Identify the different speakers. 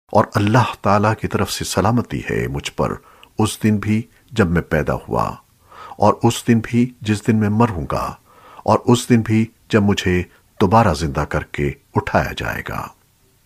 Speaker 1: और अल्लाह ताला की तरफ से सलामती है मुझ पर उस दिन भी जब मैं पैदा हुआ, और उस दिन भी जिस दिन मैं मरूंगा, और उस दिन भी जब मुझे दोबारा जिंदा करके उठाया जाएगा।